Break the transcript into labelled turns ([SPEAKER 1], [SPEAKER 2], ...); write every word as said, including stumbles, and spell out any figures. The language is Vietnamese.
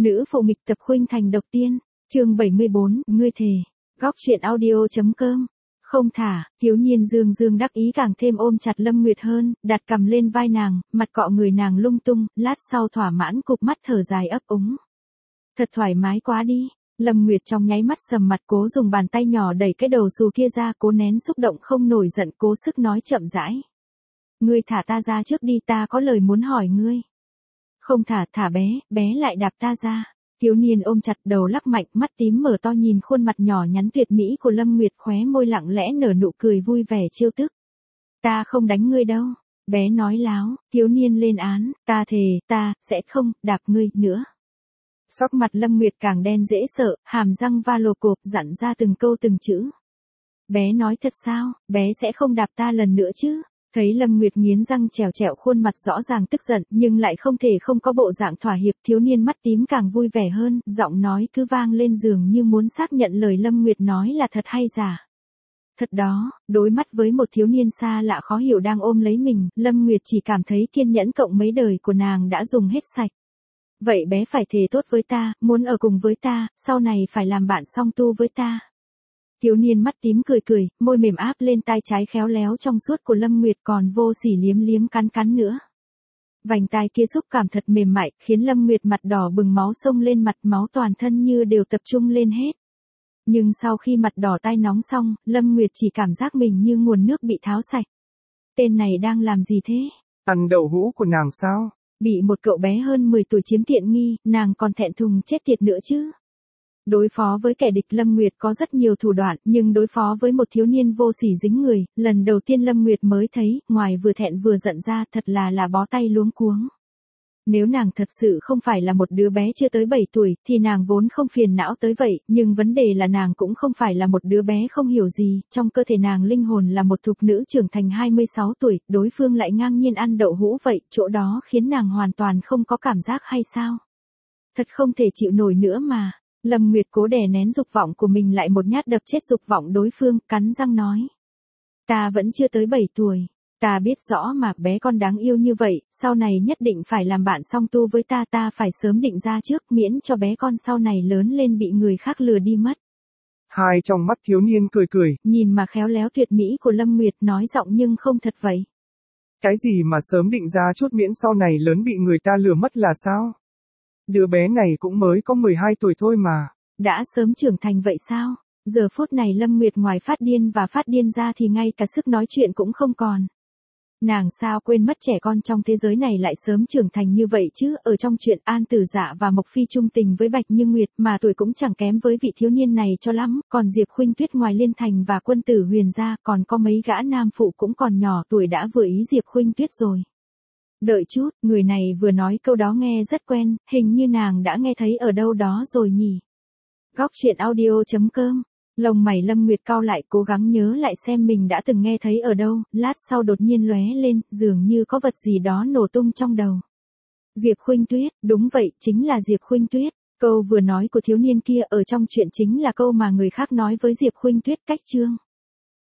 [SPEAKER 1] Nữ phụ nghịch tập khuynh thành độc tiên, chương bảy mươi bốn, ngươi thề. Góc truyện audio.com. Không thả, thiếu nhiên dương dương đắc ý càng thêm ôm chặt Lâm Nguyệt hơn, đặt cầm lên vai nàng, mặt cọ người nàng lung tung, lát sau thỏa mãn cụp mắt thở dài ấp úng. Thật thoải mái quá đi. Lâm Nguyệt trong nháy mắt sầm mặt, cố dùng bàn tay nhỏ đẩy cái đầu xù kia ra, cố nén xúc động không nổi giận, cố sức nói chậm rãi. Ngươi thả ta ra trước đi, ta có lời muốn hỏi ngươi. Không thả, thả bé, bé lại đạp ta ra. Thiếu niên ôm chặt đầu lắc mạnh, mắt tím mở to nhìn khuôn mặt nhỏ nhắn tuyệt mỹ của Lâm Nguyệt, khóe môi lặng lẽ nở nụ cười vui vẻ trêu tức. Ta không đánh ngươi đâu. Bé nói láo, thiếu niên lên án, ta thề, ta, sẽ không, đạp ngươi, nữa. Sắc mặt Lâm Nguyệt càng đen dễ sợ, hàm răng va lồ cộp, dặn ra từng câu từng chữ. Bé nói thật sao, bé sẽ không đạp ta lần nữa chứ? Thấy Lâm Nguyệt nghiến răng trèo trẹo, khuôn mặt rõ ràng tức giận, nhưng lại không thể không có bộ dạng thỏa hiệp, thiếu niên mắt tím càng vui vẻ hơn, giọng nói cứ vang lên dường như muốn xác nhận lời Lâm Nguyệt nói là thật hay giả. Thật đó, đối mắt với một thiếu niên xa lạ khó hiểu đang ôm lấy mình, Lâm Nguyệt chỉ cảm thấy kiên nhẫn cộng mấy đời của nàng đã dùng hết sạch. Vậy bé phải thề tốt với ta, muốn ở cùng với ta, sau này phải làm bạn song tu với ta. Thiếu niên mắt tím cười cười, môi mềm áp lên tai trái khéo léo trong suốt của Lâm Nguyệt, còn vô sỉ liếm liếm cắn cắn nữa. Vành tai kia xúc cảm thật mềm mại, khiến Lâm Nguyệt mặt đỏ bừng, máu xông lên mặt, máu toàn thân như đều tập trung lên hết. Nhưng sau khi mặt đỏ tai nóng xong, Lâm Nguyệt chỉ cảm giác mình như nguồn nước bị tháo sạch. Tên này đang làm gì thế?
[SPEAKER 2] Ăn đậu hũ của nàng sao?
[SPEAKER 1] Bị một cậu bé hơn mười tuổi chiếm tiện nghi, nàng còn thẹn thùng chết tiệt nữa chứ. Đối phó với kẻ địch Lâm Nguyệt có rất nhiều thủ đoạn, nhưng đối phó với một thiếu niên vô sỉ dính người, lần đầu tiên Lâm Nguyệt mới thấy, ngoài vừa thẹn vừa giận ra, thật là là bó tay luống cuống. Nếu nàng thật sự không phải là một đứa bé chưa tới bảy tuổi, thì nàng vốn không phiền não tới vậy, nhưng vấn đề là nàng cũng không phải là một đứa bé không hiểu gì, trong cơ thể nàng linh hồn là một thục nữ trưởng thành hai mươi sáu tuổi, đối phương lại ngang nhiên ăn đậu hũ vậy, chỗ đó khiến nàng hoàn toàn không có cảm giác hay sao? Thật không thể chịu nổi nữa mà. Lâm Nguyệt cố đè nén dục vọng của mình lại một nhát đập chết dục vọng đối phương, cắn răng nói. Ta vẫn chưa tới bảy tuổi. Ta biết rõ mà, bé con đáng yêu như vậy, sau này nhất định phải làm bạn song tu với ta, ta phải sớm định ra trước, miễn cho bé con sau này lớn lên bị người khác lừa đi mất.
[SPEAKER 2] Hai trong mắt thiếu niên cười cười.
[SPEAKER 1] Nhìn mà khéo léo tuyệt mỹ của Lâm Nguyệt, nói giọng nhưng không thật vậy.
[SPEAKER 2] Cái gì mà sớm định ra chút miễn sau này lớn bị người ta lừa mất là sao? Đứa bé này cũng mới có mười hai tuổi thôi mà.
[SPEAKER 1] Đã sớm trưởng thành vậy sao? Giờ phút này Lâm Nguyệt ngoài phát điên và phát điên ra thì ngay cả sức nói chuyện cũng không còn. Nàng sao quên mất trẻ con trong thế giới này lại sớm trưởng thành như vậy chứ, ở trong chuyện An Tử Dạ và Mộc Phi chung tình với Bạch Như Nguyệt mà tuổi cũng chẳng kém với vị thiếu niên này cho lắm, còn Diệp Khuynh Tuyết ngoài Liên Thành và Quân Tử Huyền ra, còn có mấy gã nam phụ cũng còn nhỏ tuổi đã vừa ý Diệp Khuynh Tuyết rồi. Đợi chút, người này vừa nói câu đó nghe rất quen, hình như nàng đã nghe thấy ở đâu đó rồi nhỉ. Góc truyện audio.com. Lông mày Lâm Nguyệt cau lại, cố gắng nhớ lại xem mình đã từng nghe thấy ở đâu, lát sau đột nhiên lóe lên, dường như có vật gì đó nổ tung trong đầu. Diệp Khuynh Tuyết, đúng vậy, chính là Diệp Khuynh Tuyết. Câu vừa nói của thiếu niên kia ở trong chuyện chính là câu mà người khác nói với Diệp Khuynh Tuyết cách chương.